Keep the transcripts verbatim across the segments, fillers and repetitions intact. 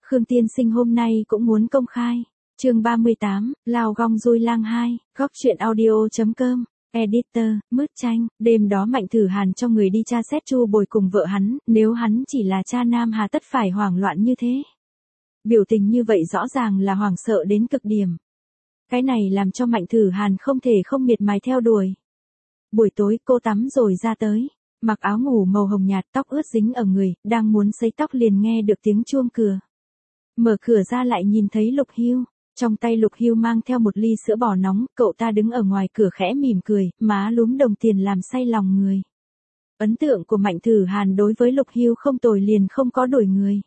Khương tiên sinh hôm nay cũng muốn công khai. Chương ba mươi tám, Lao Gong Dui Lang hai, góc truyện audio.com. Editor, Mứt Tranh, đêm đó Mạnh Thử Hàn cho người đi tra xét Chu Bồi cùng vợ hắn, nếu hắn chỉ là cha nam hà tất phải hoảng loạn như thế. Biểu tình như vậy rõ ràng là hoảng sợ đến cực điểm. Cái này làm cho Mạnh Thử Hàn không thể không miệt mài theo đuổi. Buổi tối cô tắm rồi ra tới, mặc áo ngủ màu hồng nhạt, tóc ướt dính ở người, đang muốn sấy tóc liền nghe được tiếng chuông cửa. Mở cửa ra lại nhìn thấy Lục Hưu. Trong tay Lục Hưu mang theo một ly sữa bò nóng, cậu ta đứng ở ngoài cửa khẽ mỉm cười, má lúm đồng tiền làm say lòng người. Ấn tượng của Mạnh Thử Hàn đối với Lục Hưu không tồi liền không có đổi người.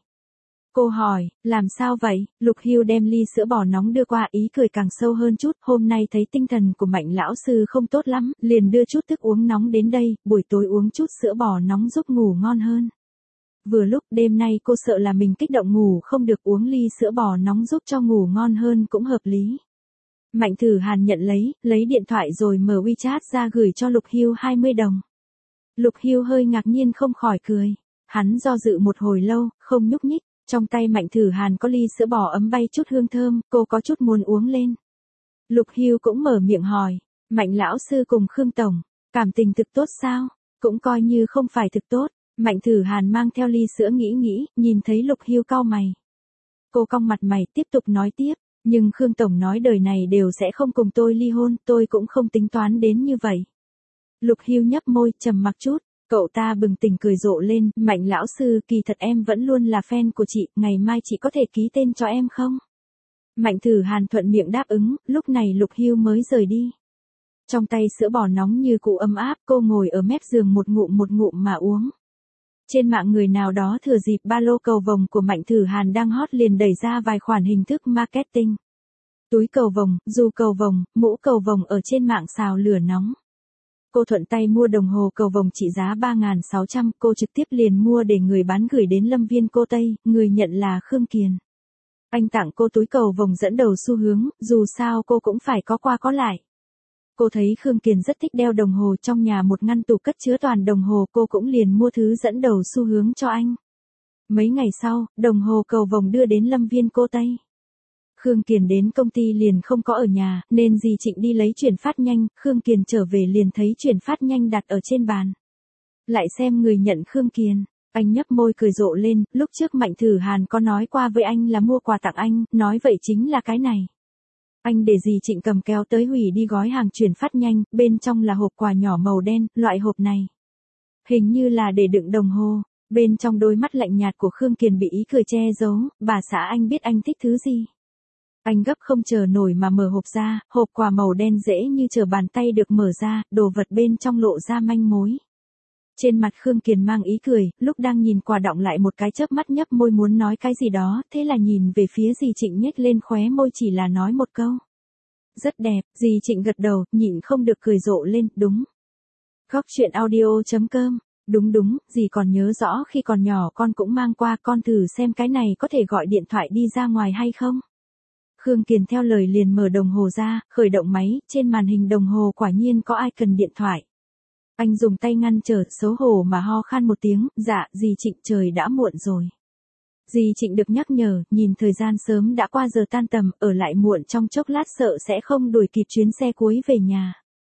Cô hỏi, làm sao vậy? Lục Hưu đem ly sữa bò nóng đưa qua, ý cười càng sâu hơn chút, hôm nay thấy tinh thần của Mạnh lão sư không tốt lắm, liền đưa chút thức uống nóng đến đây, buổi tối uống chút sữa bò nóng giúp ngủ ngon hơn. Vừa lúc đêm nay cô sợ là mình kích động ngủ không được, uống ly sữa bò nóng giúp cho ngủ ngon hơn cũng hợp lý. Mạnh Thử Hàn nhận lấy, lấy điện thoại rồi mở WeChat ra gửi cho Lục Hưu hai mươi đồng. Lục Hưu hơi ngạc nhiên không khỏi cười. Hắn do dự một hồi lâu, không nhúc nhích. Trong tay Mạnh Thử Hàn có ly sữa bò ấm bay chút hương thơm, cô có chút muốn uống lên. Lục Hưu cũng mở miệng hỏi, Mạnh lão sư cùng Khương tổng, cảm tình thực tốt sao? Cũng coi như không phải thực tốt. Mạnh Thử Hàn mang theo ly sữa nghĩ nghĩ, nhìn thấy Lục Hưu cau mày. Cô cong mặt mày tiếp tục nói tiếp, nhưng Khương tổng nói đời này đều sẽ không cùng tôi ly hôn, tôi cũng không tính toán đến như vậy. Lục Hưu nhấp môi, trầm mặc chút. Cậu ta bừng tỉnh cười rộ lên, Mạnh lão sư, kỳ thật em vẫn luôn là fan của chị, ngày mai chị có thể ký tên cho em không? Mạnh Thử Hàn thuận miệng đáp ứng, lúc này Lục Hưu mới rời đi. Trong tay sữa bò nóng như cụ ấm áp, cô ngồi ở mép giường một ngụm một ngụm mà uống. Trên mạng người nào đó thừa dịp ba lô cầu vồng của Mạnh Thử Hàn đang hot liền đẩy ra vài khoản hình thức marketing. Túi cầu vồng, dù cầu vồng, mũ cầu vồng ở trên mạng xào lửa nóng. Cô thuận tay mua đồng hồ cầu vồng trị giá ba nghìn sáu trăm, cô trực tiếp liền mua để người bán gửi đến Lâm Viên Cô Tây, người nhận là Khương Kiền. Anh tặng cô túi cầu vồng dẫn đầu xu hướng, dù sao cô cũng phải có qua có lại. Cô thấy Khương Kiền rất thích đeo đồng hồ, trong nhà một ngăn tủ cất chứa toàn đồng hồ, cô cũng liền mua thứ dẫn đầu xu hướng cho anh. Mấy ngày sau, đồng hồ cầu vồng đưa đến Lâm Viên Cô Tây. Khương Kiền đến công ty liền không có ở nhà, nên dì Trịnh đi lấy chuyển phát nhanh, Khương Kiền trở về liền thấy chuyển phát nhanh đặt ở trên bàn. Lại xem người nhận Khương Kiền, anh nhấp môi cười rộ lên, lúc trước Mạnh Thử Hàn có nói qua với anh là mua quà tặng anh, nói vậy chính là cái này. Anh để dì Trịnh cầm kéo tới hủy đi gói hàng chuyển phát nhanh, bên trong là hộp quà nhỏ màu đen, loại hộp này hình như là để đựng đồng hồ. Bên trong đôi mắt lạnh nhạt của Khương Kiền bị ý cười che giấu, bà xã anh biết anh thích thứ gì. Anh gấp không chờ nổi mà mở hộp ra, hộp quà màu đen dễ như trở bàn tay được mở ra, đồ vật bên trong lộ ra manh mối. Trên mặt Khương Kiền mang ý cười, lúc đang nhìn quà đọng lại một cái chớp mắt nhấp môi muốn nói cái gì đó, thế là nhìn về phía dì Trịnh nhếch lên khóe môi chỉ là nói một câu. Rất đẹp, dì Trịnh gật đầu, nhịn không được cười rộ lên, đúng. Góc truyện audio.com, đúng đúng, dì còn nhớ rõ khi còn nhỏ con cũng mang qua, con thử xem cái này có thể gọi điện thoại đi ra ngoài hay không. Khương Kiền theo lời liền mở đồng hồ ra, khởi động máy, trên màn hình đồng hồ quả nhiên có icon điện thoại. Anh dùng tay ngăn trở, xấu hổ mà ho khan một tiếng, dạ, dì Trịnh trời đã muộn rồi. Dì Trịnh được nhắc nhở, nhìn thời gian sớm đã qua giờ tan tầm, ở lại muộn trong chốc lát sợ sẽ không đuổi kịp chuyến xe cuối về nhà.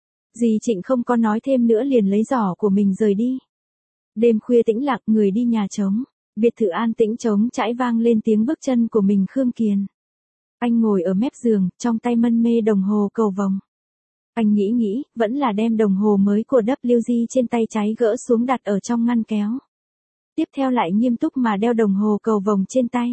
Dì Trịnh không có nói thêm nữa liền lấy giỏ của mình rời đi. Đêm khuya tĩnh lặng, người đi nhà trống, biệt thự an tĩnh trống trải vang lên tiếng bước chân của mình Khương Kiền. Anh ngồi ở mép giường, trong tay mân mê đồng hồ cầu vồng. Anh nghĩ nghĩ, vẫn là đem đồng hồ mới của vê kép giê trên tay trái gỡ xuống đặt ở trong ngăn kéo. Tiếp theo lại nghiêm túc mà đeo đồng hồ cầu vồng trên tay.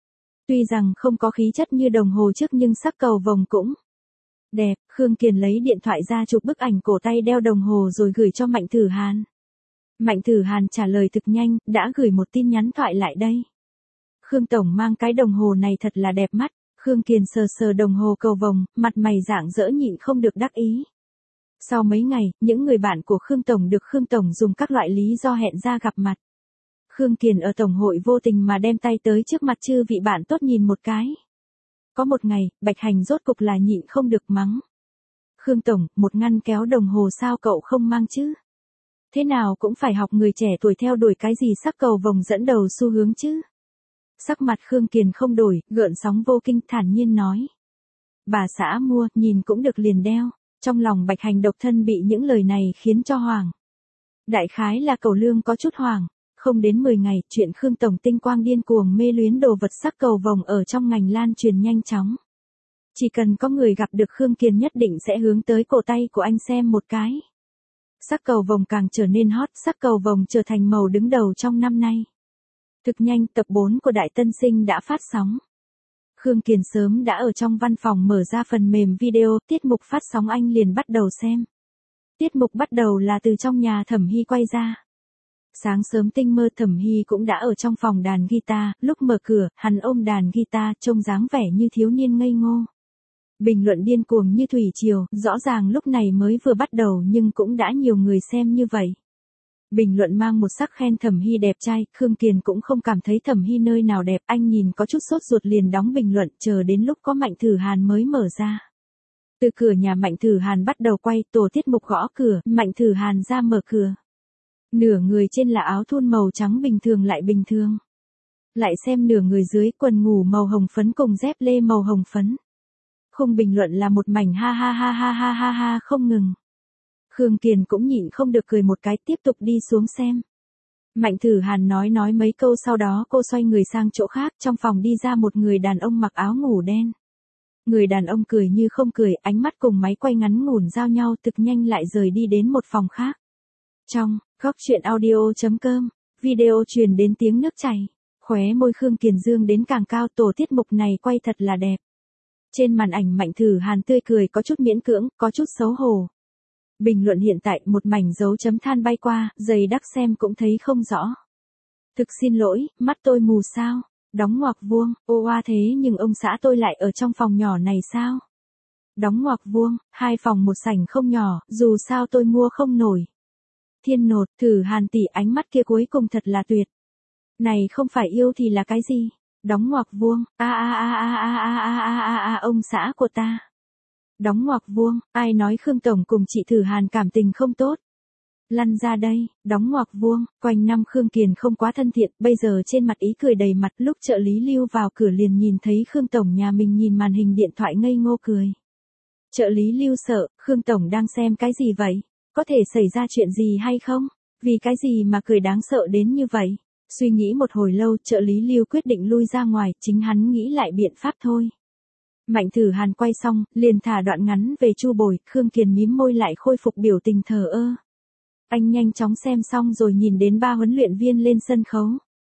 Tuy rằng không có khí chất như đồng hồ trước nhưng sắc cầu vồng cũng đẹp. Khương Kiền lấy điện thoại ra chụp bức ảnh cổ tay đeo đồng hồ rồi gửi cho Mạnh Thử Hàn. Mạnh Thử Hàn trả lời thực nhanh, đã gửi một tin nhắn thoại lại đây. Khương tổng mang cái đồng hồ này thật là đẹp mắt. Khương Kiền sờ sờ đồng hồ cầu vồng, mặt mày rạng rỡ nhịn không được đắc ý. Sau mấy ngày, những người bạn của Khương tổng được Khương tổng dùng các loại lý do hẹn ra gặp mặt. Khương Kiền ở tổng hội vô tình mà đem tay tới trước mặt chư vị bạn tốt nhìn một cái. Có một ngày, Bạch Hành rốt cục là nhịn không được mắng. Khương tổng, một ngăn kéo đồng hồ sao cậu không mang chứ? Thế nào cũng phải học người trẻ tuổi theo đuổi cái gì sắc cầu vồng dẫn đầu xu hướng chứ? Sắc mặt Khương Kiền không đổi, gợn sóng vô kinh thản nhiên nói. Bà xã mua, nhìn cũng được liền đeo. Trong lòng Bạch Hành độc thân bị những lời này khiến cho hoảng. Đại khái là cầu lương có chút hoảng. Không đến mười ngày, chuyện Khương Tổng tinh quang điên cuồng mê luyến đồ vật sắc cầu vồng ở trong ngành lan truyền nhanh chóng. Chỉ cần có người gặp được Khương Kiền nhất định sẽ hướng tới cổ tay của anh xem một cái. Sắc cầu vồng càng trở nên hot, sắc cầu vồng trở thành màu đứng đầu trong năm nay. Thực nhanh, tập bốn của Đại Tân Sinh đã phát sóng. Khương Kiền sớm đã ở trong văn phòng mở ra phần mềm video, tiết mục phát sóng anh liền bắt đầu xem. Tiết mục bắt đầu là từ trong nhà Thẩm Hy quay ra. Sáng sớm tinh mơ Thẩm Hy cũng đã ở trong phòng đàn guitar, lúc mở cửa, hắn ôm đàn guitar, trông dáng vẻ như thiếu niên ngây ngô. Bình luận điên cuồng như thủy triều, rõ ràng lúc này mới vừa bắt đầu nhưng cũng đã nhiều người xem như vậy. Bình luận mang một sắc khen Thẩm Hy đẹp trai, Khương Kiền cũng không cảm thấy Thẩm Hy nơi nào đẹp, anh nhìn có chút sốt ruột liền đóng bình luận, chờ đến lúc có Mạnh Thử Hàn mới mở ra. Từ cửa nhà Mạnh Thử Hàn bắt đầu quay, tổ tiết mục gõ cửa, Mạnh Thử Hàn ra mở cửa. Nửa người trên là áo thun màu trắng bình thường lại bình thường. Lại xem nửa người dưới quần ngủ màu hồng phấn cùng dép lê màu hồng phấn. Khung bình luận là một mảnh ha ha ha ha ha ha ha không ngừng. Khương Kiền cũng nhịn không được cười một cái, tiếp tục đi xuống xem. Mạnh Thử Hàn nói nói mấy câu sau đó cô xoay người sang chỗ khác, trong phòng đi ra một người đàn ông mặc áo ngủ đen. Người đàn ông cười như không cười, ánh mắt cùng máy quay ngắn ngủn giao nhau, thực nhanh lại rời đi đến một phòng khác. Trong góc truyện audio chấm com, video truyền đến tiếng nước chảy, khóe môi Khương Kiền dương đến càng cao, tổ tiết mục này quay thật là đẹp. Trên màn ảnh Mạnh Thử Hàn tươi cười có chút miễn cưỡng, có chút xấu hổ. Bình luận hiện tại một mảnh dấu chấm than bay qua, dày đắc xem cũng thấy không rõ. Thực xin lỗi, mắt tôi mù sao? Đóng ngoặc vuông, ô oa thế nhưng ông xã tôi lại ở trong phòng nhỏ này sao? Đóng ngoặc vuông, hai phòng một sảnh không nhỏ, dù sao tôi mua không nổi. Thiên nột, Thử Hàn tỷ ánh mắt kia cuối cùng thật là tuyệt. Này không phải yêu thì là cái gì? Đóng ngoặc vuông, a a a a a a a a a a ông xã của ta. Đóng ngoặc vuông, ai nói Khương Tổng cùng chị Thử Hàn cảm tình không tốt? Lăn ra đây, đóng ngoặc vuông, quanh năm Khương Kiền không quá thân thiện, bây giờ trên mặt ý cười đầy mặt, lúc trợ lý Lưu vào cửa liền nhìn thấy Khương Tổng nhà mình nhìn màn hình điện thoại ngây ngô cười. Trợ lý Lưu sợ, Khương Tổng đang xem cái gì vậy? Có thể xảy ra chuyện gì hay không? Vì cái gì mà cười đáng sợ đến như vậy? Suy nghĩ một hồi lâu, trợ lý Lưu quyết định lui ra ngoài, chính hắn nghĩ lại biện pháp thôi. Mạnh Thử Hàn quay xong, liền thả đoạn ngắn về Chu Bồi, Khương Kiền mím môi lại khôi phục biểu tình thờ ơ. Anh nhanh chóng xem xong rồi nhìn đến ba huấn luyện viên lên sân khấu.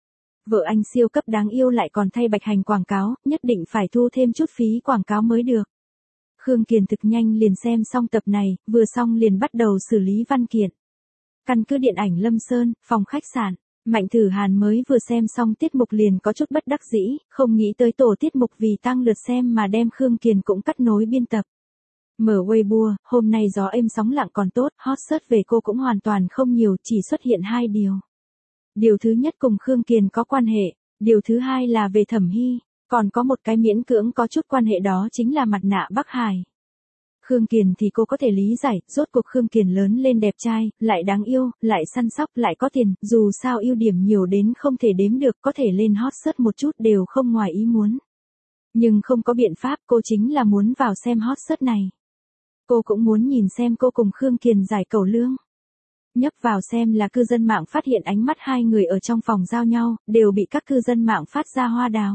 Vợ anh siêu cấp đáng yêu lại còn thay Bạch Hành quảng cáo, nhất định phải thu thêm chút phí quảng cáo mới được. Khương Kiền thực nhanh liền xem xong tập này, vừa xong liền bắt đầu xử lý văn kiện. Căn cứ điện ảnh Lâm Sơn, phòng khách sạn. Mạnh Thử Hàn mới vừa xem xong tiết mục liền có chút bất đắc dĩ, không nghĩ tới tổ tiết mục vì tăng lượt xem mà đem Khương Kiền cũng cắt nối biên tập. Mở Weibo, hôm nay gió êm sóng lặng còn tốt, hot search về cô cũng hoàn toàn không nhiều, chỉ xuất hiện hai điều. Điều thứ nhất cùng Khương Kiền có quan hệ, điều thứ hai là về Thẩm Hy, còn có một cái miễn cưỡng có chút quan hệ đó chính là mặt nạ Bắc Hải. Khương Kiền thì cô có thể lý giải, rốt cuộc Khương Kiền lớn lên đẹp trai, lại đáng yêu, lại săn sóc, lại có tiền, dù sao ưu điểm nhiều đến không thể đếm được, có thể lên hot search một chút đều không ngoài ý muốn. Nhưng không có biện pháp, cô chính là muốn vào xem hot search này. Cô cũng muốn nhìn xem cô cùng Khương Kiền giải cẩu lương. Nhấp vào xem là cư dân mạng phát hiện ánh mắt hai người ở trong phòng giao nhau, đều bị các cư dân mạng phát ra hoa đào.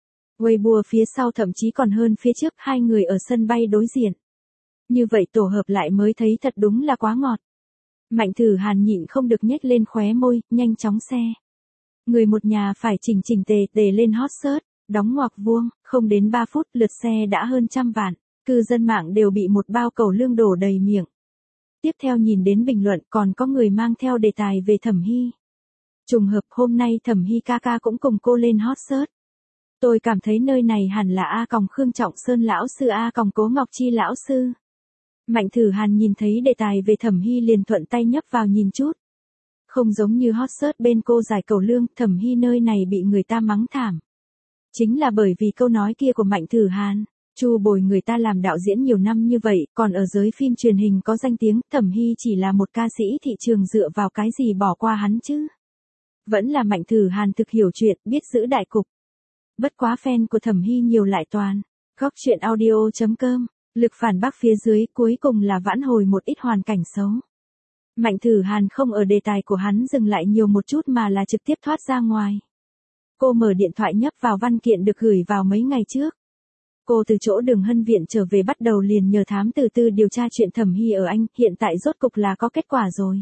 Weibo phía sau thậm chí còn hơn phía trước, hai người ở sân bay đối diện. Như vậy tổ hợp lại mới thấy thật đúng là quá ngọt. Mạnh Thử Hàn nhịn không được nhếch lên khóe môi, nhanh chóng xe. Người một nhà phải chỉnh chỉnh tề tề lên hot search, đóng ngoặc vuông, không đến ba phút lượt xe đã hơn trăm vạn, cư dân mạng đều bị một bao cẩu lương đổ đầy miệng. Tiếp theo nhìn đến bình luận còn có người mang theo đề tài về Thẩm Hy. Trùng hợp hôm nay Thẩm Hy ca ca cũng cùng cô lên hot search. Tôi cảm thấy nơi này hẳn là A còng Khương Trọng Sơn lão sư A còng Cố Ngọc Chi lão sư. Mạnh Thử Hàn nhìn thấy đề tài về Thẩm Hy liền thuận tay nhấp vào nhìn chút. Không giống như hot search bên cô giải cẩu lương, Thẩm Hy nơi này bị người ta mắng thảm. Chính là bởi vì câu nói kia của Mạnh Thử Hàn. Chu Bồi người ta làm đạo diễn nhiều năm như vậy, còn ở giới phim truyền hình có danh tiếng, Thẩm Hy chỉ là một ca sĩ thị trường dựa vào cái gì bỏ qua hắn chứ. Vẫn là Mạnh Thử Hàn thực hiểu chuyện, biết giữ đại cục. Bất quá fan của Thẩm Hy nhiều lại toàn. Góc truyện audio.com, lực phản bác phía dưới cuối cùng là vãn hồi một ít hoàn cảnh xấu. Mạnh Thử Hàn không ở đề tài của hắn dừng lại nhiều một chút mà là trực tiếp thoát ra ngoài. Cô mở điện thoại nhấp vào văn kiện được gửi vào mấy ngày trước. Cô từ chỗ Đường Hân Viện trở về bắt đầu liền nhờ thám tử tư điều tra chuyện Thẩm Hy ở Anh, hiện tại rốt cục là có kết quả rồi.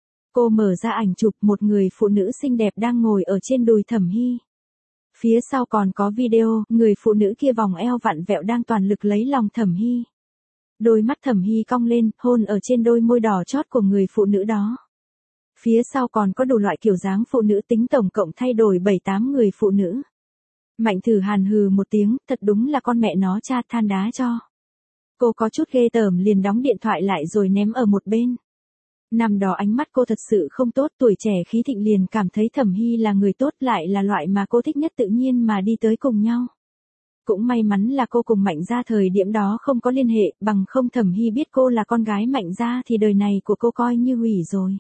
Cô mở ra ảnh chụp một người phụ nữ xinh đẹp đang ngồi ở trên đùi Thẩm Hy. Phía sau còn có video, người phụ nữ kia vòng eo vặn vẹo đang toàn lực lấy lòng Thẩm Hy. Đôi mắt Thẩm Hy cong lên, hôn ở trên đôi môi đỏ chót của người phụ nữ đó. Phía sau còn có đủ loại kiểu dáng phụ nữ, tính tổng cộng thay đổi bảy tám người phụ nữ. Mạnh Thử Hàn hừ một tiếng, thật đúng là con mẹ nó cha than đá cho. Cô có chút ghê tởm liền đóng điện thoại lại rồi ném ở một bên. Năm đó ánh mắt cô thật sự không tốt, tuổi trẻ khí thịnh liền cảm thấy Thẩm Hy là người tốt, lại là loại mà cô thích nhất, tự nhiên mà đi tới cùng nhau. Cũng may mắn là cô cùng Mạnh gia thời điểm đó không có liên hệ, bằng không Thẩm Hy biết cô là con gái Mạnh gia thì đời này của cô coi như hủy rồi.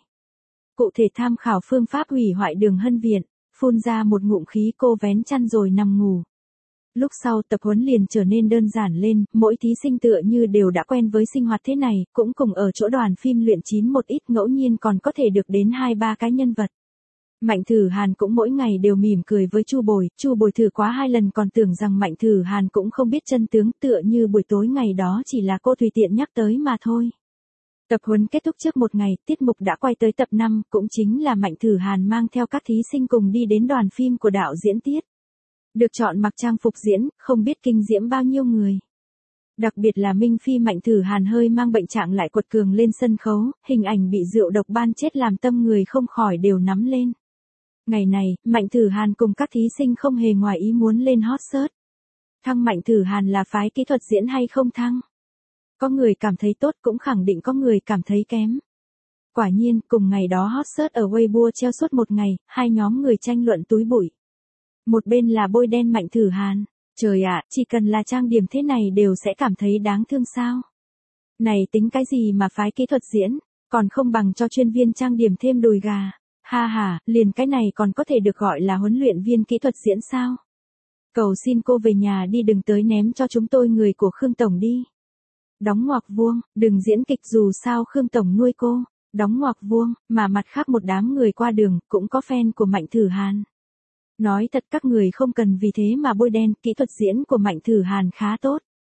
Cụ thể tham khảo phương pháp hủy hoại Đường Hân Viện, phun ra một ngụm khí, cô vén chăn rồi nằm ngủ. Lúc sau tập huấn liền trở nên đơn giản lên, mỗi thí sinh tựa như đều đã quen với sinh hoạt thế này, cũng cùng ở chỗ đoàn phim luyện chín một ít, ngẫu nhiên còn có thể được đến hai ba cái nhân vật. Mạnh Thử Hàn cũng mỗi ngày đều mỉm cười với Chu Bồi, Chu Bồi thử quá hai lần còn tưởng rằng Mạnh Thử Hàn cũng không biết chân tướng, tựa như buổi tối ngày đó chỉ là cô tùy tiện nhắc tới mà thôi. Tập huấn kết thúc trước một ngày, tiết mục đã quay tới tập năm, cũng chính là Mạnh Thử Hàn mang theo các thí sinh cùng đi đến đoàn phim của đạo diễn Tiết. Được chọn mặc trang phục diễn, không biết kinh diễm bao nhiêu người. Đặc biệt là Minh Phi Mạnh Thử Hàn hơi mang bệnh trạng lại quật cường lên sân khấu, hình ảnh bị rượu độc ban chết làm tâm người không khỏi đều nắm lên. Ngày này, Mạnh Thử Hàn cùng các thí sinh không hề ngoài ý muốn lên hot search. Thăng Mạnh Thử Hàn là phái kỹ thuật diễn hay không thăng? Có người cảm thấy tốt, cũng khẳng định có người cảm thấy kém. Quả nhiên, cùng ngày đó hot search ở Weibo treo suốt một ngày, hai nhóm người tranh luận túi bụi. Một bên là bôi đen Mạnh Thử Hàn. Trời ạ, chỉ cần là trang điểm thế này đều sẽ cảm thấy đáng thương sao? Này tính cái gì mà phái kỹ thuật diễn, còn không bằng cho chuyên viên trang điểm thêm đùi gà. Ha ha, liền cái này còn có thể được gọi là huấn luyện viên kỹ thuật diễn sao? Cầu xin cô về nhà đi, đừng tới ném cho chúng tôi người của Khương Tổng đi. Đóng ngoặc vuông, đừng diễn kịch dù sao Khương Tổng nuôi cô. Đóng ngoặc vuông, mà mặt khác một đám người qua đường, cũng có fan của Mạnh Thử Hàn. Nói thật các người không cần vì thế mà bôi đen, kỹ thuật diễn của Mạnh Thử Hàn khá tốt.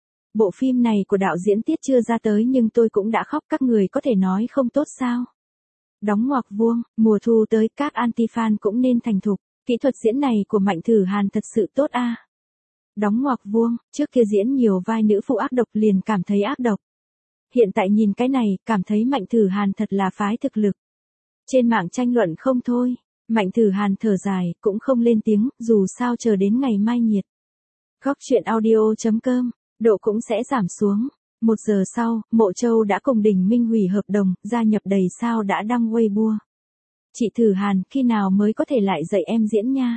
Bộ phim này của đạo diễn Tiết chưa ra tới nhưng tôi cũng đã khóc, các người có thể nói không tốt sao? Đóng ngoặc vuông, mùa thu tới các anti-fan cũng nên thành thục, kỹ thuật diễn này của Mạnh Thử Hàn thật sự tốt a. À. Đóng ngoặc vuông, trước kia diễn nhiều vai nữ phụ ác độc liền cảm thấy ác độc. Hiện tại nhìn cái này, cảm thấy Mạnh Thử Hàn thật là phái thực lực. Trên mạng tranh luận không thôi, Mạnh Thử Hàn thở dài, cũng không lên tiếng, dù sao chờ đến ngày mai nhiệt. Góc truyện audio.com, độ cũng sẽ giảm xuống. Một giờ sau, Mộ Châu đã cùng Đình Minh hủy hợp đồng, gia nhập đầy sao đã đăng Weibo. Chị Thử Hàn, khi nào mới có thể lại dạy em diễn nha?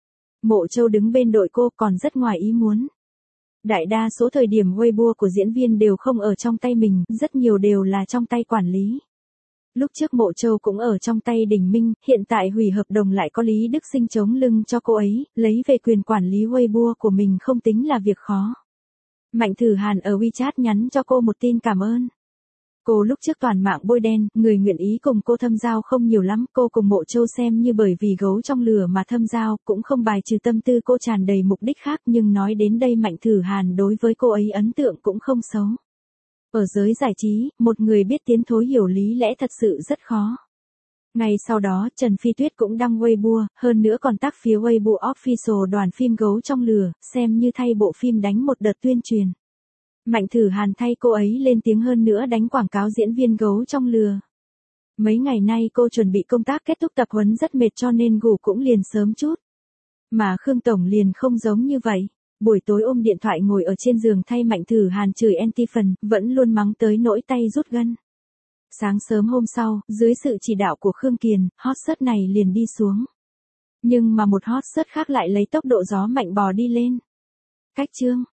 Mộ Châu đứng bên đội cô còn rất ngoài ý muốn. Đại đa số thời điểm Weibo của diễn viên đều không ở trong tay mình, rất nhiều đều là trong tay quản lý. Lúc trước Mộ Châu cũng ở trong tay Đình Minh, hiện tại hủy hợp đồng lại có Lý Đức Sinh chống lưng cho cô ấy, lấy về quyền quản lý Weibo của mình không tính là việc khó. Mạnh Thử Hàn ở WeChat nhắn cho cô một tin cảm ơn. Cô lúc trước toàn mạng bôi đen, người nguyện ý cùng cô thâm giao không nhiều lắm, cô cùng Mộ Châu xem như bởi vì gấu trong lửa mà thâm giao, cũng không bài trừ tâm tư cô tràn đầy mục đích khác, nhưng nói đến đây Mạnh Thử Hàn đối với cô ấy ấn tượng cũng không xấu. Ở giới giải trí, một người biết tiến thối hiểu lý lẽ thật sự rất khó. Ngay sau đó, Trần Phi Tuyết cũng đăng Weibo, hơn nữa còn tác phía Weibo Official đoàn phim Gấu trong lửa, xem như thay bộ phim đánh một đợt tuyên truyền. Mạnh Thử Hàn thay cô ấy lên tiếng hơn nữa đánh quảng cáo diễn viên Gấu trong lửa. Mấy ngày nay cô chuẩn bị công tác kết thúc tập huấn rất mệt cho nên ngủ cũng liền sớm chút. Mà Khương Tổng liền không giống như vậy. Buổi tối ôm điện thoại ngồi ở trên giường thay Mạnh Thử Hàn chửi anti phần, vẫn luôn mắng tới nỗi tay rút gân. Sáng sớm hôm sau, dưới sự chỉ đạo của Khương Kiền, hot search này liền đi xuống. Nhưng mà một hot search khác lại lấy tốc độ gió mạnh bò đi lên. Cách chương